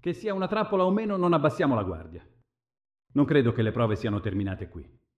Che sia una trappola o meno, non abbassiamo la guardia. Non credo che le prove siano terminate qui.